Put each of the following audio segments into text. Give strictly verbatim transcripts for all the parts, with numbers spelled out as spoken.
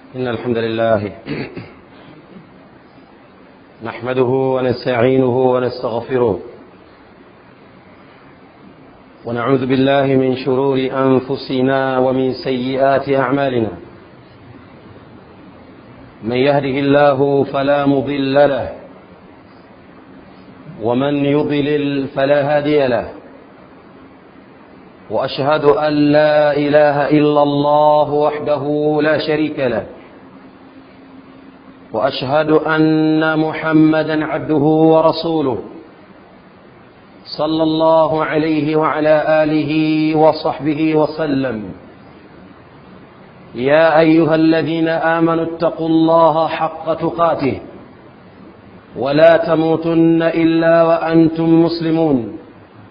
إن الحمد لله نحمده ونستعينه ونستغفره ونعوذ بالله من شرور أنفسنا ومن سيئات أعمالنا. من يهده الله فلا مضل له ومن يضلل فلا هادي له، وأشهد أن لا إله إلا الله وحده لا شريك له، وأشهد أن محمدا عبده ورسوله صلى الله عليه وعلى آله وصحبه وسلم. يا أيها الذين آمنوا اتقوا الله حق تقاته ولا تموتن إلا وأنتم مسلمون.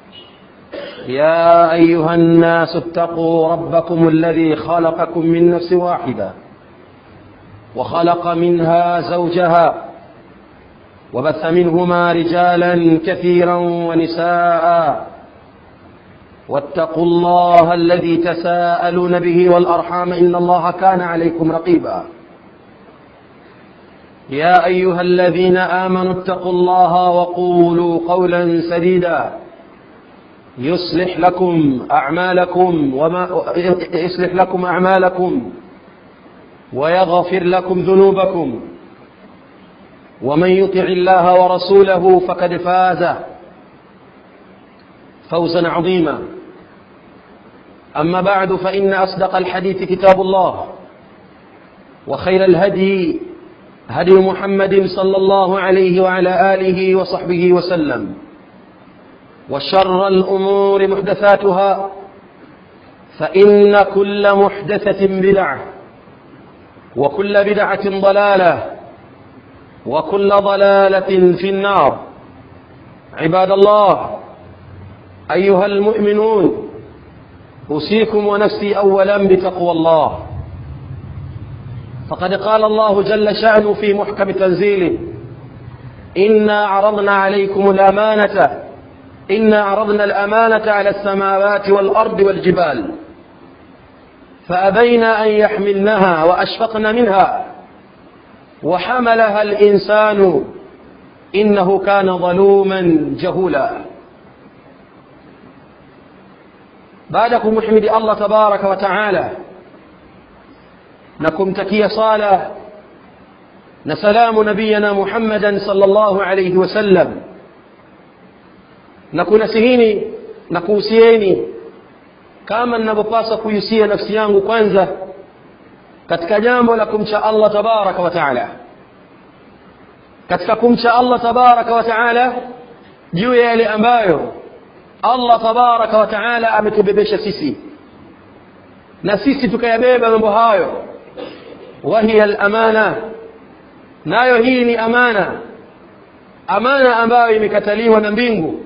يا أيها الناس اتقوا ربكم الذي خلقكم من نفس واحدة وخلق منها زوجها وبث منهما رجالا كثيرا ونساء، واتقوا الله الذي تساءلون به والأرحام إن الله كان عليكم رقيبا. يا أيها الذين آمنوا اتقوا الله وقولوا قولا سديدا يصلح لكم أعمالكم وما يصلح لكم أعمالكم ويغفر لكم ذنوبكم، ومن يطع الله ورسوله فقد فاز فوزا عظيما. أما بعد، فإن أصدق الحديث كتاب الله، وخير الهدي هدي محمد صلى الله عليه وعلى آله وصحبه وسلم، وشر الأمور محدثاتها، فإن كل محدثة بدعة، وكل بدعة ضلالة، وكل ضلالة في النار. عباد الله، أيها المؤمنون، أوصيكم ونفسي أولا بتقوى الله. فقد قال الله جل شأنه في محكم تنزيله: إنا عرضنا عليكم الأمانة إنا عرضنا الأمانة على السماوات والأرض والجبال فأبين أن يحملنها وأشفقن منها وحملها الإنسان إنه كان ظلوما جهولا. بعدكم محمد الله تبارك وتعالى نكم تكي صالة نسلام نبينا محمدا صلى الله عليه وسلم. Nakunasihini na kuhusieni kama ninavyopaswa kuhusia nafsi yangu kwanza katika jambo la kumcha Allah tabaraka wa taala. Katika kumcha Allah tabaraka wa taala juu ya yale ambayo Allah tabaraka wa taala ametubebesha sisi na sisi tukayabeba mambo hayo. Wahiya al-amana, nayo hii ni amana, amana ambayo imekataliwa na mbingu,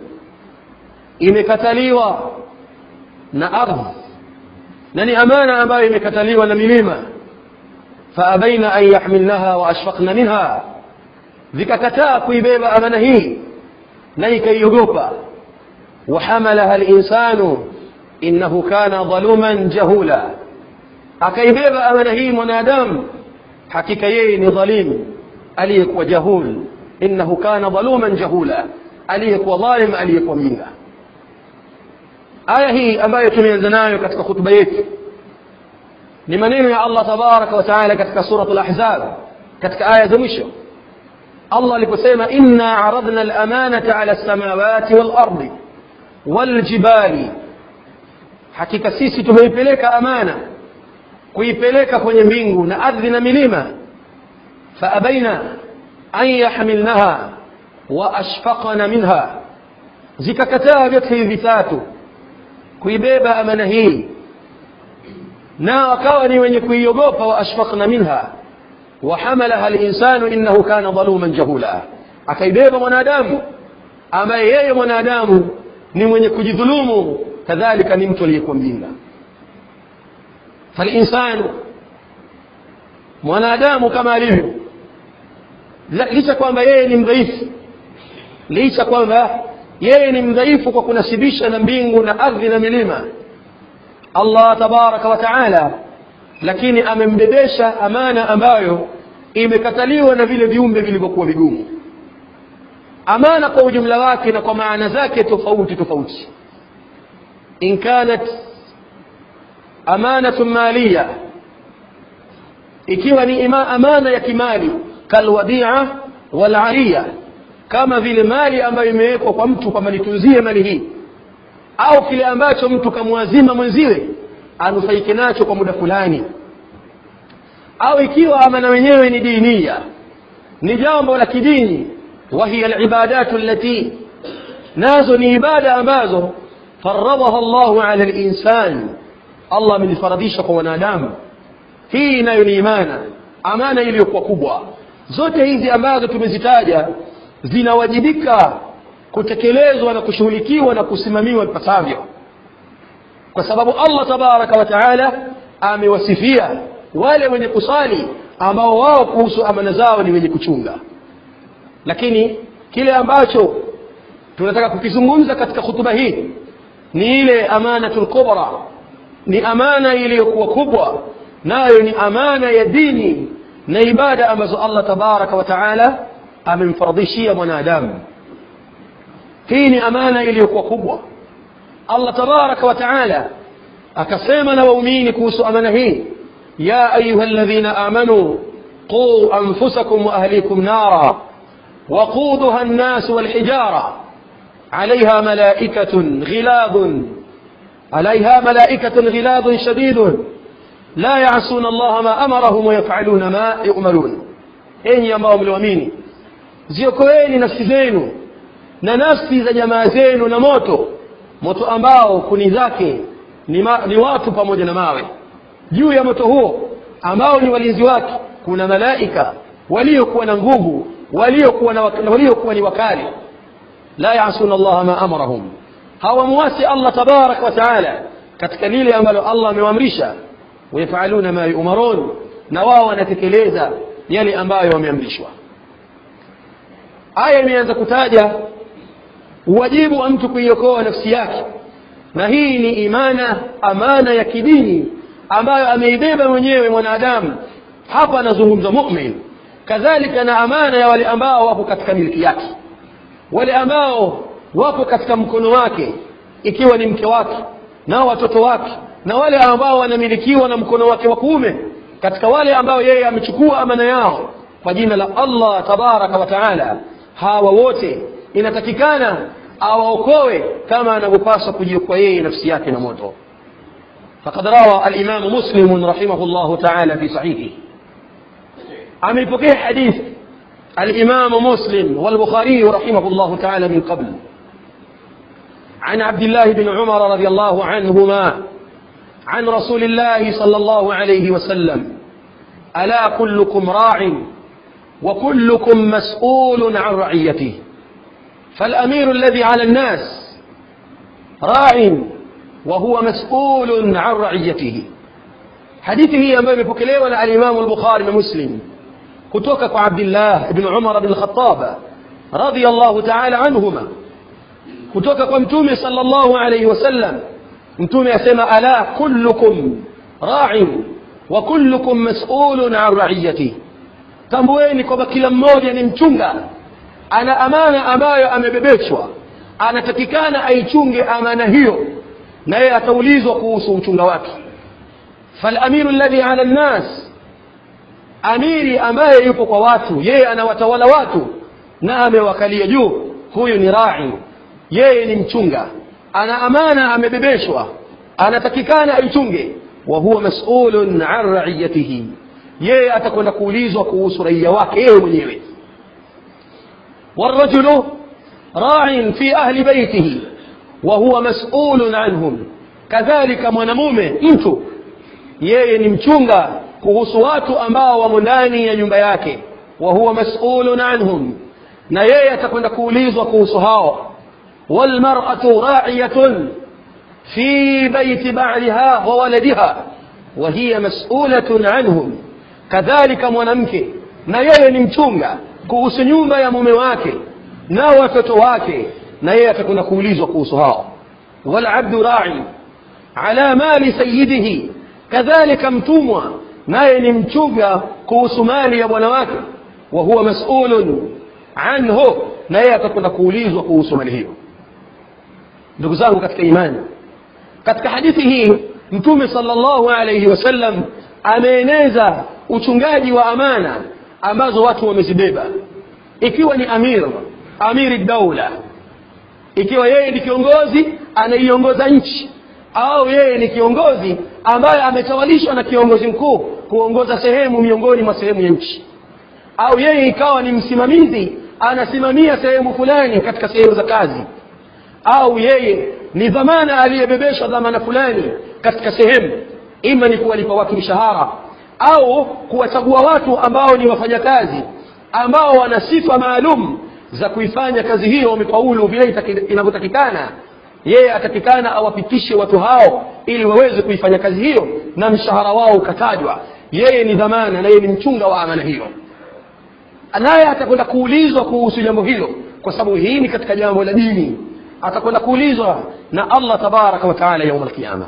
imekataliwa na ardhi, na ni amana ambayo imekataliwa na milima. Faabaina an yahmilnaha wa ashfaqna minha, vikakataa kuibeba amana hii na ikaiogopa. Wahamalaha al-insanu innahu kana dhaluman jahula, akaibeba amana hii mwanadamu, hakika yeye ni dhalim aliyekuwa jahul. Innahu kana dhaluman jahula, aliyekuwa dhalim, aliyekuwa mjinga. Aya hii ambayo tumeanza nayo katika hutuba yetu ni maneno ya Allah tabaraka wa taala katika suratul Ahzab, katika aya za mwisho. Allah aliposema: inna aradna al-amanata ala as-samawati wal-ardi wal-jibali, hakika sisi tumeipeleka amana, kuipeleka kwenye mbingu na ardhi na milima. Faabaina an yahmilnaha wa ashfaqna minha, zikakataa vyote hivi vitatu kuibeba amana hii na wakawa ni wenye kuiogopa. Wa ashfaqna minha wa hamalaha al-insanu innahu kana dhaluman jahula, akaibeba mwanadamu ambaye yeye mwanadamu ni mwenye kujidhulumu, kadhalika ni mtu aliyekuwa mjinga. Fal-insanu, mwanadamu kama alivyo, licha kwamba yeye ni mdhaifu, licha kwamba yeye ni mdhaifu kwa kunasibisha na mbingu na ardhi na milima, Allah tabaraka wa taala lakini amembebesha amana ambayo imekataliwa na vile viumbe vilivyokuwa vigumu. Amana kwa ujumla wake na kwa maana zake tofauti tofauti. In kanat amanatun maliya, ikiwa ni amana ya kimali, kalwadi'a wal 'ariya, kama vile mali ambayo imewekwa kwa mtu kwamba nitunzie mali hii, au kile ambacho mtu kamwazima mwenziwe anufaike nacho kwa muda fulani, au ikiwa amana wenyewe ni diniya, ni jambo la kidini, wa hiya al-ibadatu allati, nazo ni ibada ambazo faradaha Allahu ala al-insan, Allah amefaradhisha kwa wanadamu. Hii nayo ni imana, amana iliyokuwa kubwa. Zote hizi ambazo tumezitaja zinawajibika kutekelezwa na kushughulikiwa na kusimamiwa ipasavyo, kwa sababu Allah tabaraka wa taala amewasifia wale wenye kusali ambao wao kuhusu amana zao ni wenye kuchunga. Lakini kile ambacho tunataka kukizungumza katika hutuba hii ni ile amanatul kubra, ni amana iliyokuwa kubwa, nayo ni amana ya dini na ibada ambazo Allah tabaraka wa taala amemfaradhishia mwanadamu. Hii ni amana iliyokuwa kubwa. Allah tabaraka wa taala akasema na waumini kuhusu amana hii, ya ayyuhalladhina amanu qu anfusakum wa ahlikum nara وقودها الناس والحجارة عليها ملائكة غلاظ عليها ملائكة غلاظ شديد لا يعصون الله ما أمرهم ويفعلون ما يؤمرون. enyi ambao mliamini, ziokoeni nafsi zenu na nafsi za jamaa zenu na moto, moto ambao kuni zake ni, ma, ni watu pamoja na mawe. Juu ya moto huo ambao ni walinzi wake kuna malaika waliokuwa na nguvu, waliokuwa na waliokuwa ni wakali. La yaasuna Allah ma amarahum, hawamwasi Allah tabarak wa taala katika lile ambalo Allah amewaamrisha. Wayafaluna ma yu'marun, na wao wanatekeleza yale ambayo wameamrishwa. Aya imeanza kutaja wajibu wa mtu kuiokoa nafsi yake, na hii ni imana, amana ya kidini ambayo ameibeba mwenyewe mwanadamu. Hapa anazungumza mu'min, kadhalika na amana ya wale ambao wapo katika miliki yake, wale ambao wapo katika mkono wake, ikiwa ni mke wake na watoto wake, na wale ambao wanamilikiwa na mkono wake wa kuume, katika wale ambao yeye amechukua amana yao kwa jina la Allah tabaraka wa taala. Hawa wote inatakikana awaokoe kama anavyopaswa kujiokoa yeye nafsi yake na moto. Faqad rawa al-Imam Muslim rahimahullah ta'ala fi sahihi, amepokea hadith al-Imam Muslim wal Bukhari rahimahullah ta'ala min qabl عن عبد الله بن عمر رضي الله عنهما عن رسول الله صلى الله عليه وسلم: ألا كلكم راع وكلكم مسؤول عن رعيته، فالأمير الذي على الناس راع وهو مسؤول عن رعيته. حديثه ambayo imepokelewa na al-Imam al-Bukhari na Muslim kutoka kwa Abdullah ibn Umar ibn al-Khattab radiyallahu ta'ala anhuma, kutoka kwa Mtume sallallahu alayhi wasallam. Mtume asema: ala kullukum ra'in wa kullukum mas'ulun 'an ra'iyatihi, tambueni kwamba kila mmoja ni mchunga, ana amana ambayo amebebeshwa, anatakikana aichunge amana hiyo, na yeye ataulizwa kuhusu uchunga wake. Falamiru alladhi 'ala an-nas, amiri ambaye yupo kwa watu, yeye anawatawala watu na amewakalia juu, huyu ni ra'i, yeye ni mchunga, ana amana amebebeshwa, anatakikana aichunge. Wa huwa mas'ulun 'an ra'iyatihi, yeye atakwenda kuulizwa kuhusu raia wake yeye mwenyewe. والرجل راع في أهل بيته وهو مسؤول عنهم، كذلك mwanamume mtu yeye ni mchunga kuhusu watu ambao wamo ndani ya nyumba yake. Wa huwa mas'ulun anhum, na yeye atakwenda kuulizwa kuhusu hao. Wal mar'atu ra'iyatun fi bayti ba'liha wa waladiha wa hiya mas'ulatun anhum, kadhalika mwanamke na yeye ni mchunga kuhusu nyumba ya mume wake na watoto wake, na yeye atakwenda kuulizwa kuhusu hao. Wal 'abdu ra'i ala mali sayyidihi, kadhalika mtumwa naye ni mchunga kuhusu mali ya bwana wake, wa huwa mas'ulun anhu, naye atakwenda kuulizwa kuhusu mali hiyo. Ndugu zangu katika imani, katika hadithi hii Mtume sallallahu alayhi wasallam ameeneza uchungaji wa amana ambazo watu wamezibeba, ikiwa ni amir amiri daula, ikiwa yeye ni kiongozi anaiongoza nchi, au yeye ni kiongozi ambaye ametawalishwa na kiongozi mkuu kuongoza sehemu miongoni mwa sehemu ya nchi, au yeye ikawa ni msimamizi anasimamia sehemu fulani katika sehemu za kazi, au yeye ni dhamana aliyebebeshwa dhamana fulani katika sehemu, ima ni kuwalipa watu mishahara au kuwachagua watu ambao ni wafanyakazi ambao wana sifa maalum za kuifanya kazi hiyo wamefaulu vile inavyotakikana. Yeye atakikana awapitishe watu hao ili waweze kuifanya kazi hiyo na mshahara wao ukatajwa. Yeye ni dhamana na yeye ni mchunga wa amana hiyo, naye atakwenda kuulizwa kuhusu jambo hilo, kwa sababu hii ni katika jambo la dini. Atakwenda kuulizwa na Allah tabaraka wa taala يوم القيامه,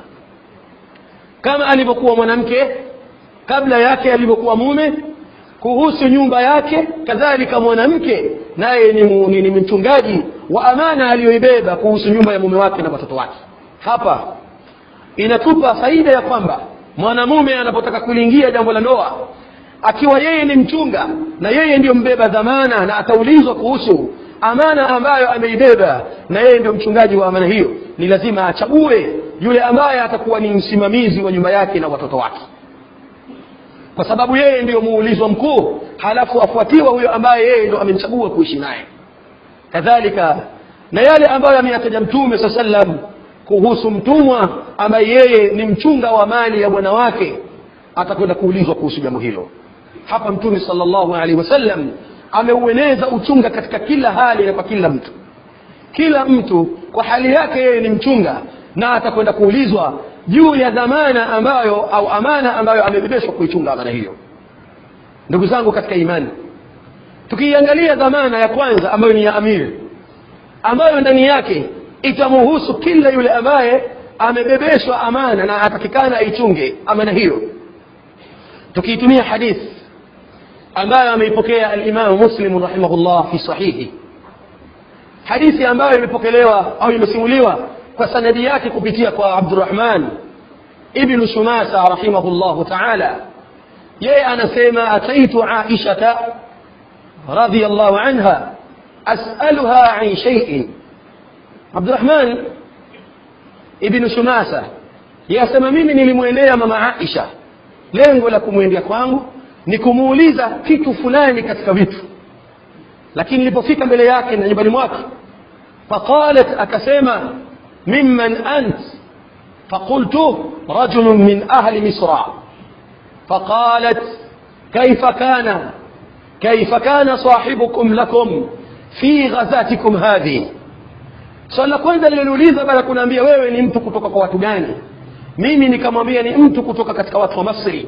kama alivyokuwa mwanamke kabla yake alivyokuwa mume kuhusu nyumba yake, kadhalika mwanamke naye ni, ni mchungaji wa amana aliyoibeba kuhusu nyumba ya mume wake na watoto wake. Hapa inatupa faida ya kwamba mwanamume anapotaka kuingia jambo la ndoa, akiwa yeye ni mchunga na yeye ndio mbeba dhamana na ataulizwa kuhusu amana ambayo ameibeba na yeye ndio mchungaji wa amana hiyo, ni lazima achague yule ambaye atakuwa ni msimamizi wa nyumba yake na watoto wake, kwa sababu yeye ndio muulizwa mkuu, halafu afuatiwa huyo ambaye yeye ndio amemchagua kuishi naye. Kadhalika na yale ambayo ameyataja Mtume sallam kuhusu mtumwa ambaye yeye ni mchunga wa mali ya bwana wake, atakwenda kuulizwa kuhusu jambo hilo. Hapa Mtume sallallahu alaihi wasallam ameueneza uchunga katika kila hali na kwa kila mtu. Kila mtu kwa hali yake yeye ni mchunga, na atakwenda kuulizwa juu ya dhamana ambayo au amana ambayo amebebeshwa kuichunga amana hiyo. Ndugu zangu katika imani, tukiangalia dhamana ya kwanza ambayo ni ya amiri, ambayo ndani yake itamhusu kila yule ambaye amebebeshwa amana na atakikana aichunge amana hiyo. Tukiitumia hadithi ambayo ameipokea al-Imam Muslim rahimahullah fi sahihi, hadithi ambayo imepokelewa au imesimuliwa kwa sanadi yake kupitia kwa Abdurrahman ibn Shumasa rahimahullah ta'ala. yeye anasema ataitu Aisha radhiyallahu anha as'aluha an shay'in. Abdurrahman ibn Shumasa yasema mimi nilimwendea mama Aisha, lengo la kumwendea kwangu ni kumuuliza kitu fulani katika vitu, lakini nilipofika mbele yake na nyumbani mwake, faqalat akasema mimman ant, faqultu rajulun min ahli misra. فقالت كيف كان كيف كان صاحبكم لكم في غزاتكم هذه. swali la kwanza niliuliza baada kuniambia wewe ni mtu kutoka kwa watu gani, mimi nikamwambia ni mtu kutoka katika watu wa Misri.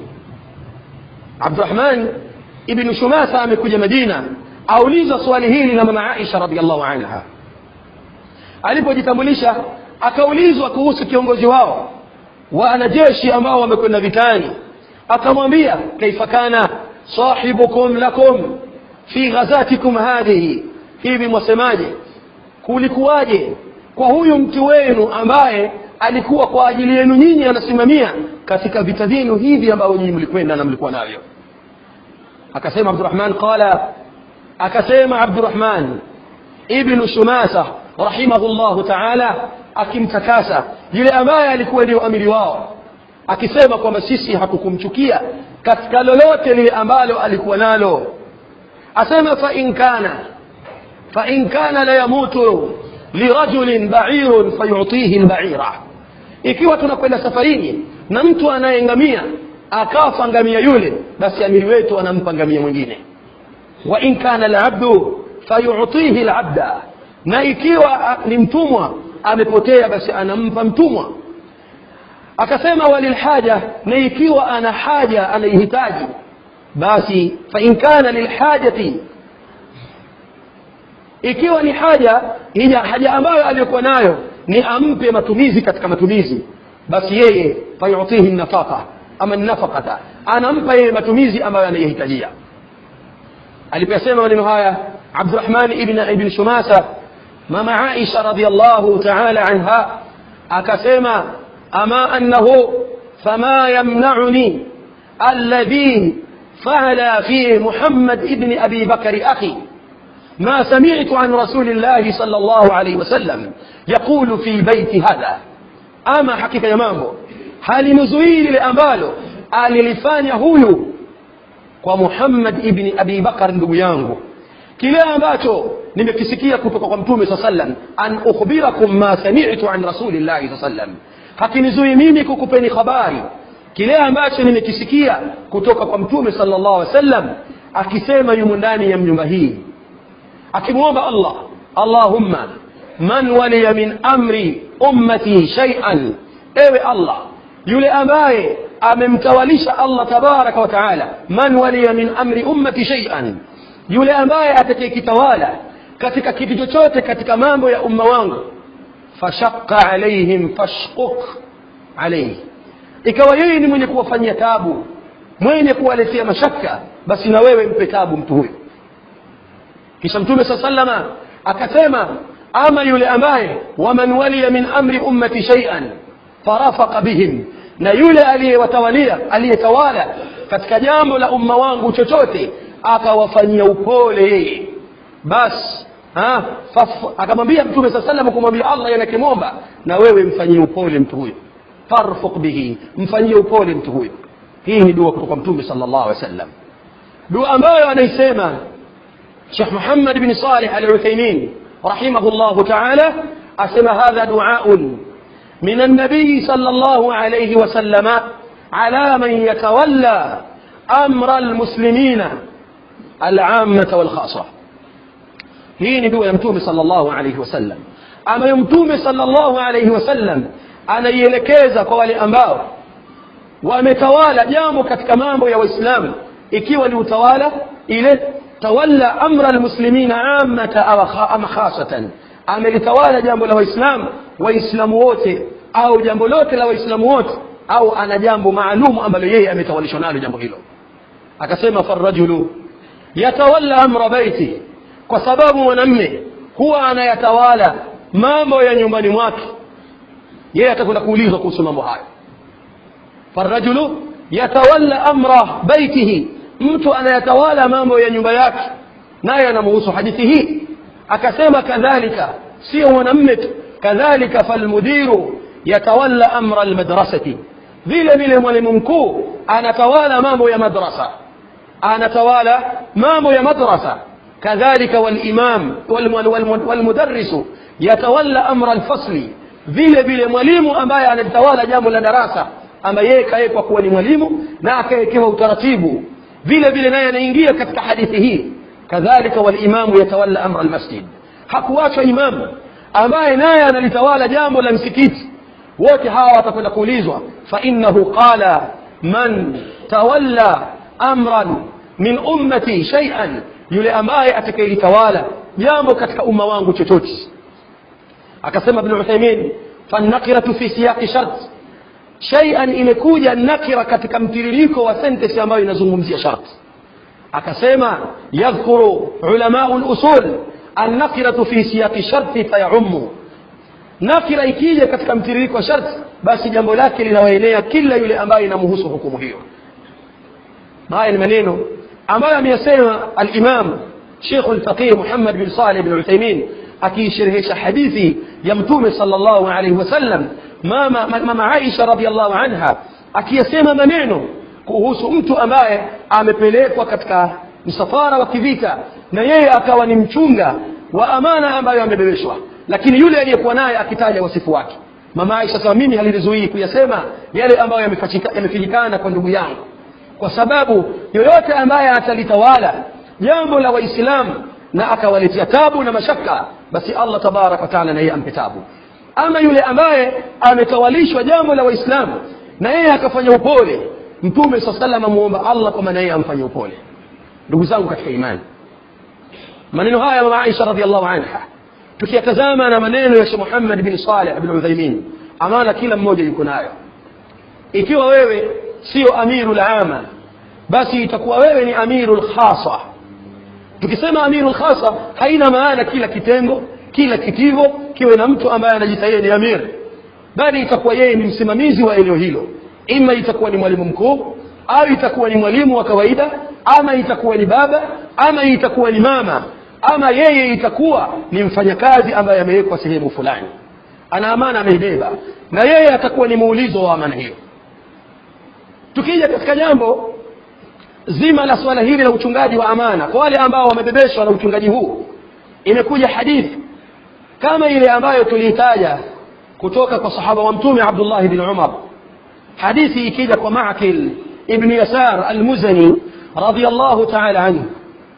Abdurrahman ibn Shumasa amekuja Madina, auliza swali hili na mama Aisha radhiallahu anha. Alipojitambulisha akaulizwa kuhusu kiongozi wao wa wanajeshi ambao wamekwenda vitani, akamwambia kaifa kana sahibukum lakum fi ghazatikum hadhihi, hivi mwasemaje, kulikuwaje kwa huyu mtu wenu ambaye alikuwa kwa ajili yenu nyinyi anasimamia katika vita vyenu hivi ambao nyinyi mlikwenda na mlikuwa navyo. Akasema Abdurrahman qala akasema Abdurrahman ibn Shumasa rahimahullahu ta'ala akimtakasa yule ambaye alikuwa ndio amiri wao, akisema kwamba sisi hakukumchukia katika lolote lile ambalo alikuwa nalo. Asema fa in kana fa in kana la yamutu li rajulin ba'irun fayutihi al-ba'ira, ikiwa tunakwenda safarini na mtu anayengamia akafa ngamia yule, basi amiri wetu anampa ngamia mwingine. Wa in kana al-abdu fayutihi al-abda, na ikiwa ni mtumwa amepotea basi anampa mtumwa. Akasema walilhaja, na ikiwa ana haja anahitaji basi fa in kana lilhajati, ikiwa ni haja hija haja ambayo aliyokuwa nayo ni ampe matumizi katika matumizi, basi yeye fayutihi nafaqa, ama nafaqata, anampa yeye matumizi ambayo anayohitajia. Aliposema maneno haya Abdurrahman ibn ibn Shumasa, mama Aisha radhiyallahu ta'ala anha akasema, ama annahu fama yamna'uni alladhi fa'ala fi Muhammad ibn Abi Bakr akhi ما سمعت عن رسول الله صلى الله عليه وسلم يقول في بيت هذا. أما حقيقة يا مامو هل نزويل لأمبالو alilifanya huyu kwa Muhammad ibn Abi Bakar ndugu yangu, kile ambacho nimekisikia kutoka kwa Mtume sallallahu alayhi wasallam, an ukhbirakum ma sami'tu an rasulillahi sallallahu alayhi wasallam, hakinizui mimi kukupeni habari kile ambacho nimekisikia kutoka kwa Mtume sallallahu alayhi wasallam akisema yumo ndani ya nyumba hii, akimuomba Allah, Allahumma man waliya min amri ummati shay'an, ewe Allah yule ambaye amemtawalisha Allah tabaraka wa taala, man waliya min amri ummati shay'an, yule ambaye atakayekitawala katika kitu chochote katika mambo ya umma wangu, fashaqqa alaihim fashquq alayhi, ikawa yeye ni mwenye kuwafanyia taabu, mwenye kuwaletea mashaka, basi na wewe mpe taabu mtu huyo. Kisha Mtume sallama akasema, ama yule ambaye waman waliya min amri ummati shay'an farafaqa bihim, na yule aliyewatawalia aliyetawala katika jambo la umma wangu chochote akawafanyia upole yeye, basi ha akamwambia Mtume sallallahu kumwambia Allah yanakimomba, na wewe mfanyie upole mtu huyo, farfuq bihi, mfanyie upole mtu huyo. Hii ni dua kutoka Mtume sallallahu alaihi wasallam, dua ambayo anaisema Sheikh Muhammad bin Salih al-Uthaymeen rahimahullah ta'ala, asema hadha du'aun من النبي صلى الله عليه وسلم على من يتولى أمر المسلمين العامة والخاصة. هي ندوء يمتوم صلى الله عليه وسلم, أما يمتوم صلى الله عليه وسلم أنا يلكيز قوالي أنباو ومتوالى جامو كتكمامو يا وإسلام إكيوا ليتوالى إليه تولى أمر المسلمين عامة أو خاصة, amelitawala jambo la waislamu waislamu wote au jambo lote la waislamu wote, au ana jambo maalum ambalo yeye ametawalishwa nalo jambo hilo. Akasema farajulu yatawalla amra baiti, kwa sababu mwanamume huwa anayatawala mambo ya nyumbani mwake, yeye atakwenda kuulizwa kuhusu mambo hayo. Farajulu yatawalla amra baitihi, mtu anayatawala mambo ya nyumba yake, naye anamhusu hadithi hii. Akasema kadhalika, sio mwanamume kadhalika, falmudiru yatawalla amra almadrasati, vile vile mwalimu mkuu anatawala mambo ya madrasa, anatawala mambo ya madrasa. Kadhalika walimam walmudarrisu yatawalla amra alfasli, vile vile mwalimu ambaye anatawala jambo la darasa, ama yeye kaekwa kuwa ni mwalimu na akaekewa utaratibu, vile vile naye anaingia katika hadithi hii. Kadhalika walimamu yatawalla amra almasjid, hakuacha imamu ambaye naye analitawala jambo la msikiti. Wote hawa watakwenda kuulizwa, fa innahu qala man tawalla amran min ummati shay'an, yule ambaye atakayelitawala jambo katika umma wangu chochote. Akasema Ibn Uthaymeen, fanakiratu fi siyaqi shart, shay'an imekuja nakira katika mtiririko wa sentence ambayo inazungumzia shart. akasema yadhkuru ulama al-usul an-nakiratu fi siyaqi sharti fayummu, nakira ikija katika mtiririko wa sharti basi jambo lake linawaelea kila yule ambaye inamhusu hukumu hiyo. haya ni maneno ambayo ameyasema al-imam Sheikh al-Faqih Muhammad bin Salih bin Uthaymeen akisherehesha hadithi ya Mtume sallallahu alayhi wasallam mama mama Aisha radhiyallahu anha akiyasema maneno kuhusu mtu ambaye amepelekwa katika msafara wa kivita na yeye akawa ni mchunga wa amana ambayo amebebeshwa, lakini yule aliyekuwa naye akitaja wasifu wake. Mama Aisha sema mimi halinizuii kuyasema yale ambayo yamefichikana kwa ndugu yangu, kwa sababu yoyote ambaye atalitawala jambo la Waislamu na akawaletea tabu na mashaka, basi Allah tabarak wa taala naye ampe tabu. Ama yule ambaye ametawalishwa jambo la Waislamu na yeye akafanya upole, Mtume sallallahu alayhi wasallam muomba Allah kwa maana yeye amfanye upole. Ndugu zangu katika imani, maneno haya mama Aisha radhiallahu anha tukiyatazama na maneno ya Sheikh Muhammad bin Salih bin Uthaymeen, amana kila mmoja yuko nayo. Ikiwa wewe sio amirul ama, basi itakuwa wewe ni amirul khasa. Tukisema amirul khasa haina maana kila kitengo, kila kitivo kiwe na mtu ambaye anajitahidi ni amir, bali itakuwa yeye ni msimamizi wa eneo hilo. Ima itakuwa ni mwalimu mkuu, au itakuwa ni mwalimu wa kawaida, ama itakuwa ni baba, ama itakuwa ni mama, ama yeye itakuwa ni mfanyakazi ambaye amewekwa sehemu fulani, ana amana ameibeba, na yeye atakuwa ni muulizo wa amana hiyo. Tukija katika jambo zima la swala hili la uchungaji wa amana kwa wale ambao wamebebeshwa na uchungaji huu, imekuja hadithi kama ile ambayo tulitaja kutoka kwa sahaba wa mtume Abdullah ibn Umar. Hadithi ikija kwa Ma'qil ibn Yasar al-Muzani radiyallahu ta'ala anhu,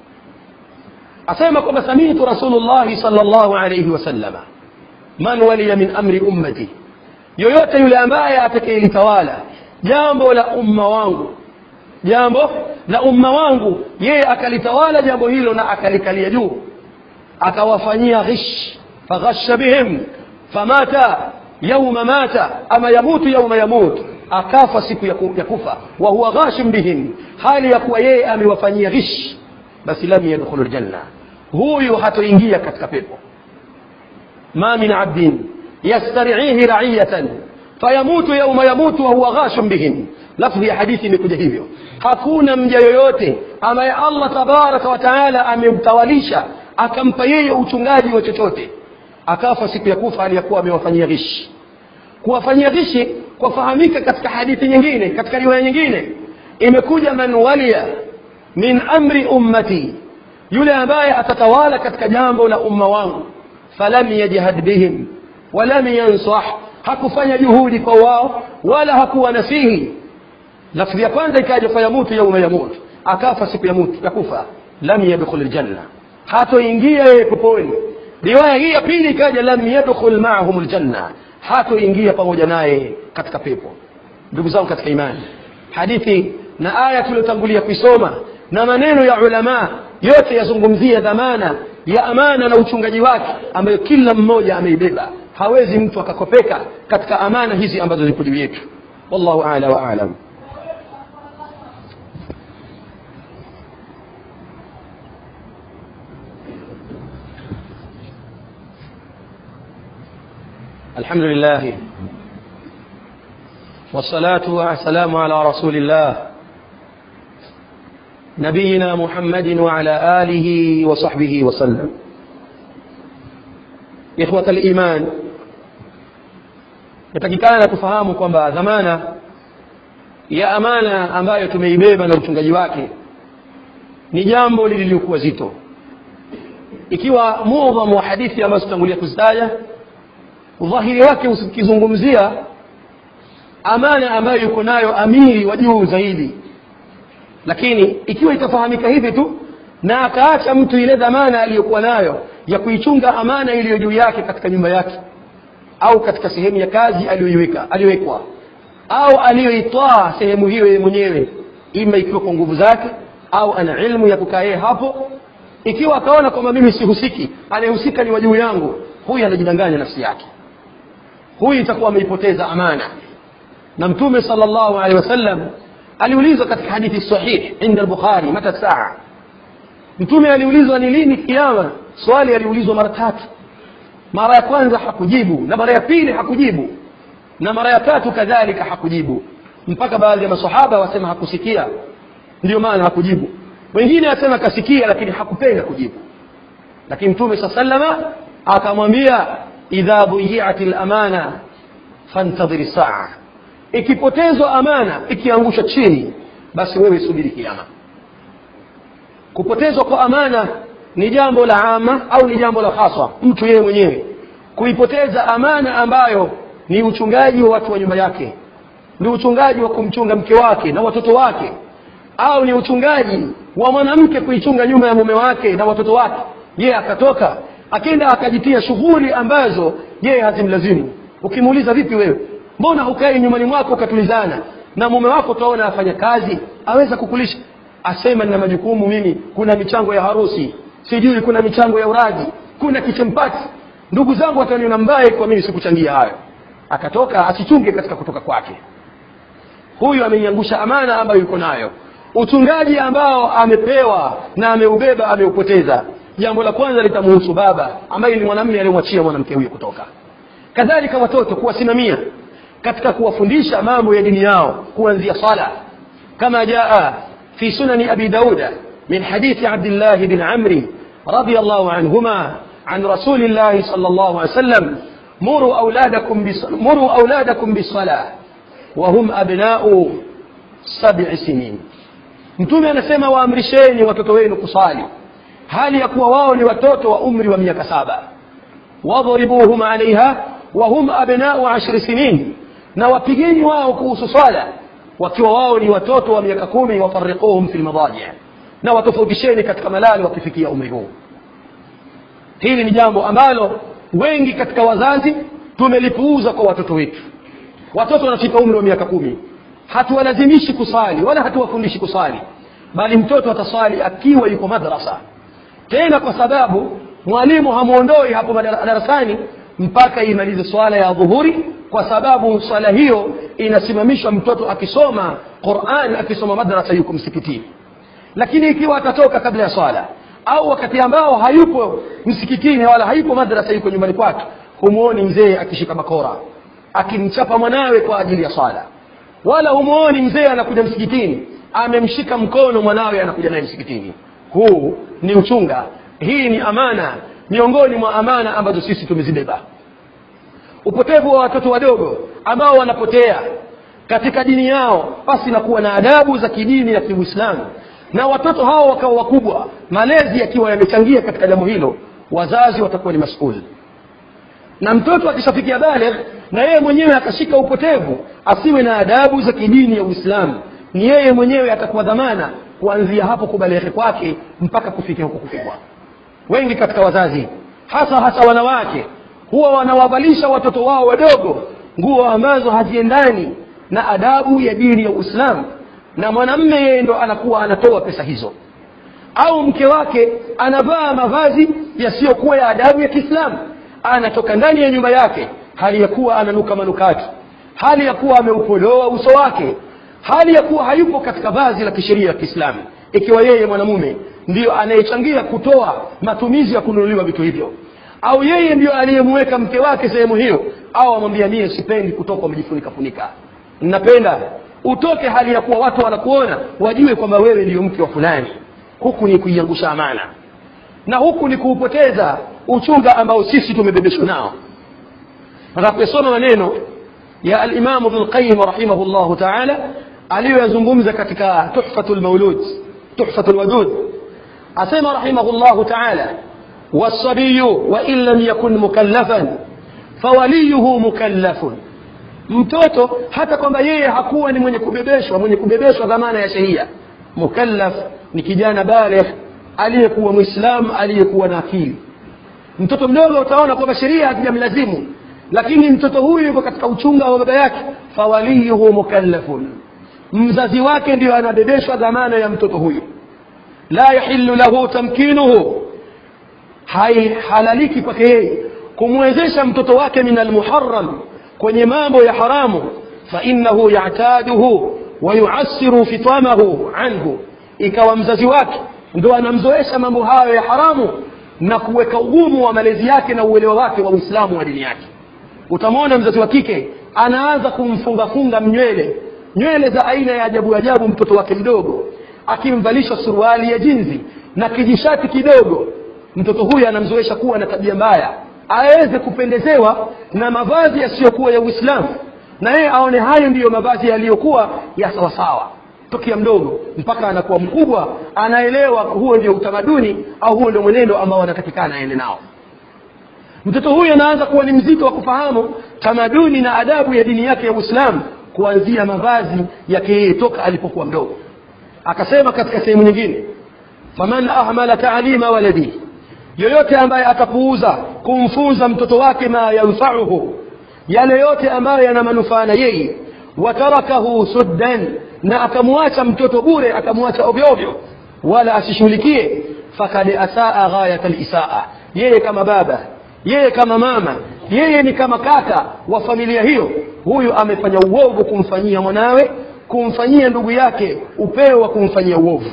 asema kwamba sami'tu Rasulullah sallallahu alayhi wasallam, man waliya min amri ummati, yoyote yule ambaye atakayelitawala jambo la umma wangu, jambo la umma wangu, yeye akalitawala jambo hilo na akalikalia juu, akawafanyia ghish, faghasha bihim famata yawma mata, ama yamutu yawma yamut, akafa siku ya kufa, wa huwa ghashim bihim, hali ya kuwa yeye amewafanyia ghish, basi lam yadkhulu aljanna, huyu hatoingia katika pepo. ma min abdin yastari'ihi ra'iyatan fayamutu yawma yamutu wa huwa ghashim bihim. Lafzi ya hadithi imekuja hivyo, hakuna mja yoyote ambaye Allah tabaraka wa taala amemtawalisha akampa yeye uchungaji wa chochote akafa siku ya kufa aliyakuwa amewafanyia ghish. Kuwafanyia ghish kufahamika katika hadithi nyingine, katika riwaya nyingine imekuja man waliya min amri ummati, yule ambaye atatawala katika jambo la umma wangu, falam yajhad bihim walam yansah, hakufanya juhudi kwa wao wala hakuwa nasihi. Lafzi ya kwanza ikaja fayamutu yawma yamut, akafa siku ya mutu ya kufa, lam yadkhul aljanna, hatoingia yeye peponi. Riwaya hii ya pili ikaja lam yadkhul ma'ahum aljanna, hatoingia pamoja naye katika pepo. Ndugu zangu katika imani, hadithi na aya tuliyotangulia kusoma na maneno ya ulama yote yazungumzia dhamana ya amana na uchungaji wake ambayo kila mmoja ameibeba. Hawezi mtu akakopeka katika amana hizi ambazo ziko juu yetu. Wallahu a'la wa a'lam. الحمد لله والصلاة والسلام على رسول الله نبينا محمد وعلى آله وصحبه وسلم. إخوة الإيمان, yatakikana tufahamu kwamba dhamana ya amana ambayo tumeibeba na uchungaji wake ni jambo lililokuwa zito. Ikiwa muadhamu wa hadithi ambazo tutangulia kuzitaja udhahiri wake ukizungumzia amana ambayo yuko nayo amiri wa juu zaidi, lakini ikiwa itafahamika hivi tu na akaacha mtu ile dhamana aliyokuwa nayo ya kuichunga amana iliyo juu yake katika nyumba yake au katika sehemu ya kazi aliyoiweka aliyowekwa au aliyoitoa sehemu hiyo yeye mwenyewe, ima ikiwa kwa nguvu zake au ana ilmu ya kukaa yeye hapo, ikiwa akaona kwamba mimi sihusiki, anayehusika ni wajuu yangu, huyu anajidanganya nafsi yake, huyu itakuwa ameipoteza amana. Na Mtume sallallahu alaihi wasallam aliulizwa katika hadithi sahih inda al-Bukhari, mata saa, Mtume aliulizwa ni lini kiyama. Swali aliulizwa mara tatu. Mara ya kwanza hakujibu, na mara ya pili hakujibu, na mara ya tatu kadhalika hakujibu, mpaka baadhi ya maswahaba wasema hakusikia ndio maana hakujibu, wengine wasema kasikia lakini hakupenda kujibu. Lakini Mtume sallallahu akamwambia idha dhuyi'atil amana fantadhir saa, ikipotezwa amana, ikiangusha chini, basi wewe subiri kiyama. Kupotezwa kwa amana ni jambo la ama au ni jambo la khasa mtu yeye mwenyewe. Kuipoteza amana ambayo ni uchungaji wa watu wa nyumba yake, ni uchungaji wa kumchunga mke wake na watoto wake, au ni uchungaji wa mwanamke kuichunga nyumba ya mume wake na watoto wake, yeye akatoka akaenda akajitia shughuli ambazo yeye hazimlazimu. Ukimuuliza vipi wewe, mbona ukae nyumbani mwako ukatulizana na mume wako tuona afanya kazi, aweza kukulisha? Asema nina majukumu mimi, kuna michango ya harusi, sijui kuna michango ya uraji, kuna kichempati, ndugu zangu wataniona mbaya kwa mimi sikuchangia hayo. Akatoka asichunge katika kutoka kwake. huyu ameiangusha amana ambayo yuko nayo. Uchungaji ambao amepewa na ameubeba ameupoteza, jambo la kwanza litamhusu baba ambaye ni mwanamume aliyemwachia mwanamke huyo kutoka. Kadhalika watoto kuwasimamia katika kuwafundisha mambo ya dini yao kuanzia sala, kama jaa fi sunani abi dauda min hadithi abdullah bin amri radiyallahu anhuma an rasulillahi sallallahu alayhi wasallam muru auladakum bis muru auladakum bis-salah wa hum abna'u sab'i sinin. Mtume anasema waamrisheni watoto wenu kusali hali ya kuwa wao ni watoto wa umri wa miaka saba. Wadhribuhum alaiha wa hum abna'u ashri sinin, na wapigeni wao kuhusu swala wakiwa wao ni watoto wa miaka kumi. Wafarriquhum fil madaji', na watofautisheni katika malali wakifikia umri huu. Hili ni jambo ambalo wengi katika wazazi tumelipuuza kwa watoto wetu. Watoto wanafika umri wa miaka kumi, hatuwalazimishi kusali wala hatuwafundishi kusali, bali mtoto atasali akiwa yuko madrasa, tena kwa sababu mwalimu hamuondoi hapo darasani mpaka imalize swala ya dhuhuri, kwa sababu swala hiyo inasimamishwa mtoto akisoma Qur'an, akisoma madrasa yuko msikitini. Lakini ikiwa atatoka kabla ya swala au wakati ambao hayupo msikitini wala hayupo madrasa, yuko nyumbani kwake, humuoni mzee akishika bakora akimchapa mwanawe kwa ajili ya swala, wala humuoni mzee anakuja msikitini amemshika mkono mwanawe anakuja naye msikitini. Huu ni uchunga, hii ni amana miongoni mwa amana ambazo sisi tumezibeba. Upotevu wa watoto wadogo ambao wanapotea katika dini yao basi na kuwa na adabu za kidini ya Kiislamu, na watoto hao wakawa wakubwa, malezi yakiwa yamechangia katika jambo hilo, wazazi watakuwa ni mas'ul. Na mtoto akishafikia baligh na yeye mwenyewe akashika upotevu, asiwe na adabu za kidini ya Uislamu, ni yeye mwenyewe atakuwa dhamana kuanzia hapo kubalighi kwake mpaka kufikia huko kufikwa. Wengi katika wazazi hasa hasa wanawake huwa wanawavalisha watoto wao wadogo nguo ambazo haziendani na adabu ya dini ya Uislamu, na mwanamume yeye ndo anakuwa anatoa pesa hizo, au mke wake anavaa mavazi yasiyokuwa ya adabu ya Kiislamu, anatoka ndani ya nyumba yake hali ya kuwa ananuka manukato, hali ya kuwa ameupoloa uso wake, hali ya kuwa hayupo katika vazi la kisheria ya Kiislamu, ikiwa yeye mwanamume ndio anayechangia kutoa matumizi ya kununuliwa vitu hivyo, au yeye ndio aliyemweka mke wake sehemu hiyo, au amwambia mie sipendi kutoka umejifunika funika, ninapenda utoke hali ya kuwa watu wanakuona wajue kwamba wewe ndio mke wa fulani. Huku ni kuiangusha amana, na huku ni kuupoteza uchunga ambao sisi tumebebeshwa nao. Tunasoma maneno ya al-Imam Ibn Qayyim rahimahullahu ta'ala aliyozungumza katika Tuhfatul Mawlud, Tuhfatul Wadud. Asema rahimahullahu ta'ala: was-sabiyyu wa in lam yakun mukallafan fawaliyuhu mukallafun. Mtoto hata kwamba yeye hakuwa ni mwenye kubebeshwa, mwenye kubebeshwa dhamana ya sheria, mukallaf ni kijana baligh aliyekuwa Muislamu, aliyekuwa na akili. Mtoto mdogo utaona kwamba sheria haijamlazimu, lakini mtoto huyu yuko katika uchunga wa baba yake, fawaliyuhu mukallafun, mzazi wake ndio anabebeshwa dhamana ya mtoto huyu. La yahillu lahu tamkinuhu, hai halaliki kwake yeye kumwezesha mtoto wake min almuharram, kwenye mambo ya haramu, fa innahu ya'taduhu wa yu'assiru fitamahu anhu, ikawa mzazi wake ndio anamzoesha mambo hayo ya haramu na kuweka ugumu wa malezi yake na uelewa wake wa Uislamu wa dini yake. Utamwona mzazi wa kike anaanza kumfunga funga nywele, nywele za aina ya ajabu ajabu mtoto wake mdogo, akimvalisha suruali ya jinzi na kijishati kidogo. Mtoto huyu anamzoesha kuwa na tabia mbaya, aweze kupendezewa na mavazi yasiyokuwa ya Uislamu, na yeye aone hayo ndiyo mavazi yaliyokuwa ya sawa sawa tokea mdogo mpaka anakuwa mkubwa, anaelewa huo ndio utamaduni au huo ndio mwenendo ambao anatakikana aende nao. Mtoto huyu anaanza kuwa ni mzito wa kufahamu tamaduni na adabu ya dini yake ya Uislamu, kuanzia mavazi yake yeye toka alipokuwa mdogo. Akasema katika sehemu nyingine, faman ahmala ta'lima waladi, yoyote ambaye atapuuza kumfunza mtoto wake ma yanfa'uhu, yale yote ambayo yana manufaa na yeye, watarakahu suddan, na akamwacha mtoto bure, akamwacha ovyo ovyo wala asishughulikie, fakad asaa ghayat al-isaa, yeye kama baba, yeye kama mama, yeye ni kama kaka wa familia hiyo, huyu amefanya uovu kumfanyia mwanawe kumfanyia ndugu yake upeo wa kumfanyia uovu.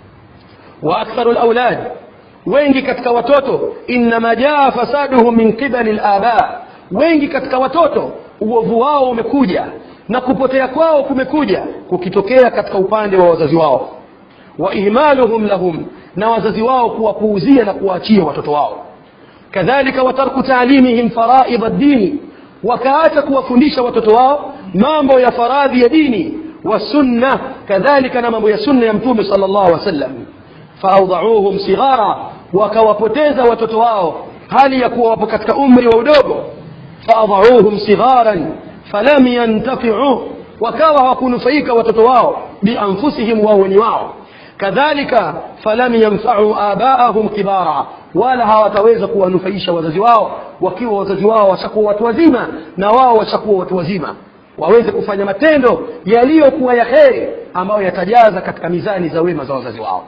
Wa aktharu al-aulad, wengi katika watoto, inma jaa fasaduhum min qibali al-aba, wengi katika watoto uovu wao umekuja na kupotea kwao kumekuja kukitokea katika upande wa wazazi wao. Wa ihmaluhum lahum, na wazazi wao kuwapuuzia na kuachia watoto wao. Kadhalika wa tarku ta'limihim fara'id ad-din, wakaacha kuwafundisha watoto wao mambo ya faradhi ya dini wa sunna, kadhalika na mambo ya sunna ya Mtume sallallahu alaihi wasallam. Faawda'uhum sighara, wakawapoteza watoto wao hali ya kuwa wapo katika umri wa udogo. Faawda'uhum sigharan falam yantafi'u, wakawa hawakunufaika watoto wao bi anfusihim wa wenyewe wao. Kadhalika falam yanfa'u aba'ahum kibara, wala hawataweza kuwanufaisha wazazi wao wakiwa wazazi wao washakuwa watu wazima na wao washakuwa watu wazima, waweze kufanya matendo yaliyokuwa ya kheri ambayo yatajaza katika mizani za wema za wazazi wao.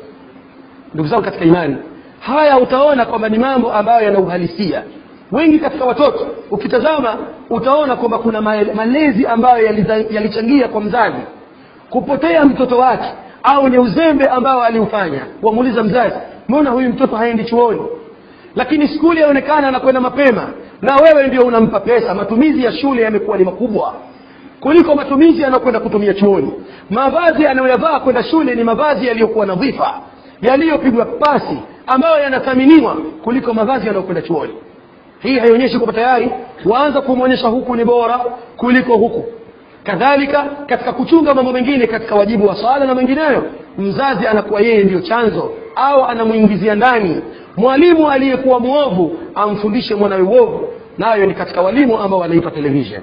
Ndugu zangu katika imani, haya utaona kwamba ni mambo ambayo yana uhalisia. Wengi katika watoto ukitazama utaona kwamba kuna malezi ambayo yalichangia kwa mzazi kupotea mtoto wake, au ni uzembe ambao aliufanya. Wamuuliza mzazi, mbona huyu mtoto haendi chuoni? Lakini shule yaonekana anakwenda mapema, na wewe ndio unampa pesa. Matumizi ya shule yamekuwa ni makubwa kuliko matumizi anakwenda kutumia chuoni. Mavazi anayoyavaa kwenda shule ni mavazi yaliyokuwa nadhifa, yaliyopigwa pasi, ambayo yanathaminiwa kuliko mavazi yanayokwenda chuoni. Hii haionyeshi kwamba tayari waanza kumuonyesha huku ni bora kuliko huku. Kadhalika katika kuchunga mambo mengine, katika wajibu wa swala na mengineyo, mzazi anakuwa yeye ndio chanzo, au anamuingizia ndani mwalimu aliyekuwa muovu amfundishe mwanawe uovu. Nayo ni katika walimu ambao wanaipa television.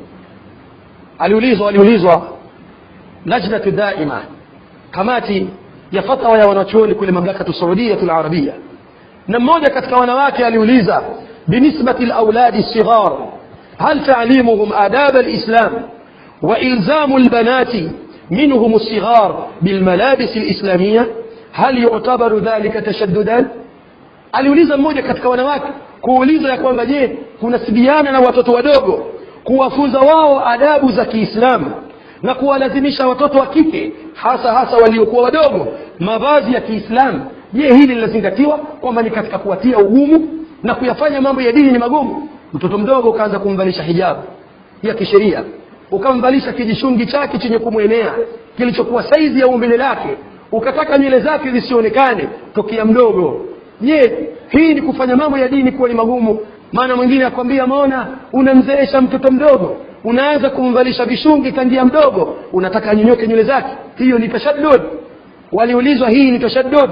Aliulizwa aliulizwa lajnatu daima, kamati ya fatwa ya wanachuoni kule mamlaka ya Saudia al-Arabia, na mmoja katika wanawake aliuliza, binisbati al-auladi as-sighar hal ta'limuhum adab al-islam wa ilzamu al-banati minhum as-sighar bil malabis al-islamiyya hal yu'tabaru dhalika tashaddudan? Aliuliza mmoja katika wanawake kuuliza ya kwamba je, kunasibiana na watoto wadogo kuwafunza wao adabu za Kiislamu na kuwalazimisha watoto wa kike hasa hasa waliokuwa wadogo mavazi ya Kiislamu? Je, hili linazingatiwa kwamba ni katika kuwatia ugumu na kuyafanya mambo ya dini ni magumu? Mtoto mdogo ukaanza kumvalisha hijabu ya kisheria, ukamvalisha kijishungi chake chenye kumwenea kilichokuwa saizi ya umbile lake, ukataka nywele zake zisionekane tokea mdogo. Je, hii ni kufanya mambo ya dini kuwa ni magumu? Maana mwingine akwambia, maona unamzeesha mtoto mdogo, unaanza kumvalisha vishungi tangia mdogo, unataka anyonyoke nywele zake. Hiyo ni tashaddud. Waliulizwa, hii ni tashaddud?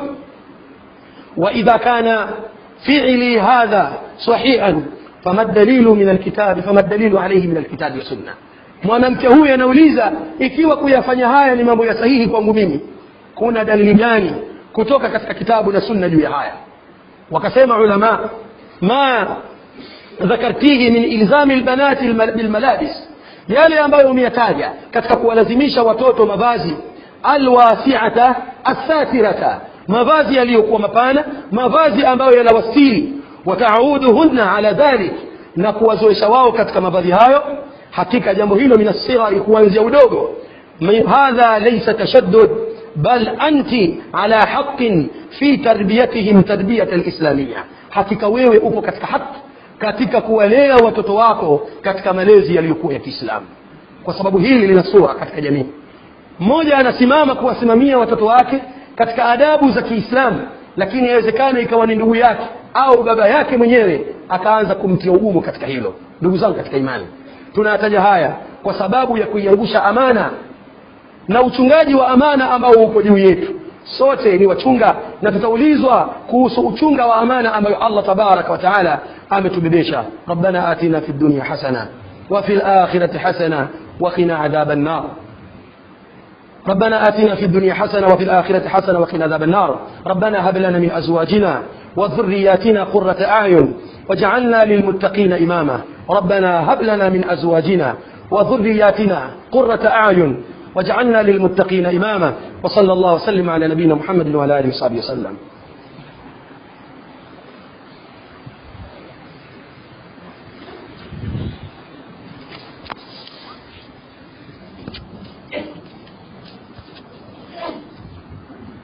Wa idha kana fi'li hadha sahihan fama dalilu min alkitab fama dalilu alayhi min alkitab wa sunna. Mwanamke huyu anauliza, ikiwa kuyafanya haya ni mambo ya sahihi kwangu mimi, kuna dalili gani kutoka katika kitabu na sunna juu ya haya? Wakasema ulama, ma dhakartihi min ilzami albanati bilmalabis, yale ambayo umeyataja katika kuwalazimisha watoto mavazi alwasi'ata asatirata, mavazi yaliyokuwa mapana, mavazi ambayo yanawastiri, watauduhunna ala dhalik, na kuwazoesha wao katika mavazi hayo. Hakika jambo hilo minasighari, kuanzia udogo. Hadha laysa tashaddud bal anti ala haqqin fi tarbiyatihim tarbiyat alislamiyya, hakika wewe upo katika haki katika kuwalea watoto wako katika malezi yaliyokuwa ya Kiislamu, kwa sababu hili lina sura katika jamii. Mmoja anasimama kuwasimamia watoto wake katika adabu za Kiislamu, lakini inawezekana ikawa ni ndugu yake au baba yake mwenyewe akaanza kumtia ugumu katika hilo. Ndugu zangu katika imani, tunataja haya kwa sababu ya kuiangusha amana na uchungaji wa amana ambao uko juu yetu. Sote ni wachunga na tutaulizwa kuhusu uchunga wa amana ambayo Allah tabaraka wa taala ametubebesha. Rabbana atina fid dunya hasana wa fil akhirati hasana wa qina adhaban nar. ربنا آتنا في الدنيا حسنة وفي الآخرة حسنة وقنا عذاب النار. ربنا هب لنا من أزواجنا وذرياتنا قرة أعين واجعلنا للمتقين إماما. ربنا هب لنا من أزواجنا وذرياتنا قرة أعين واجعلنا للمتقين إماما. وصلى الله وسلم على نبينا محمد وعلى آله وصحبه وسلم.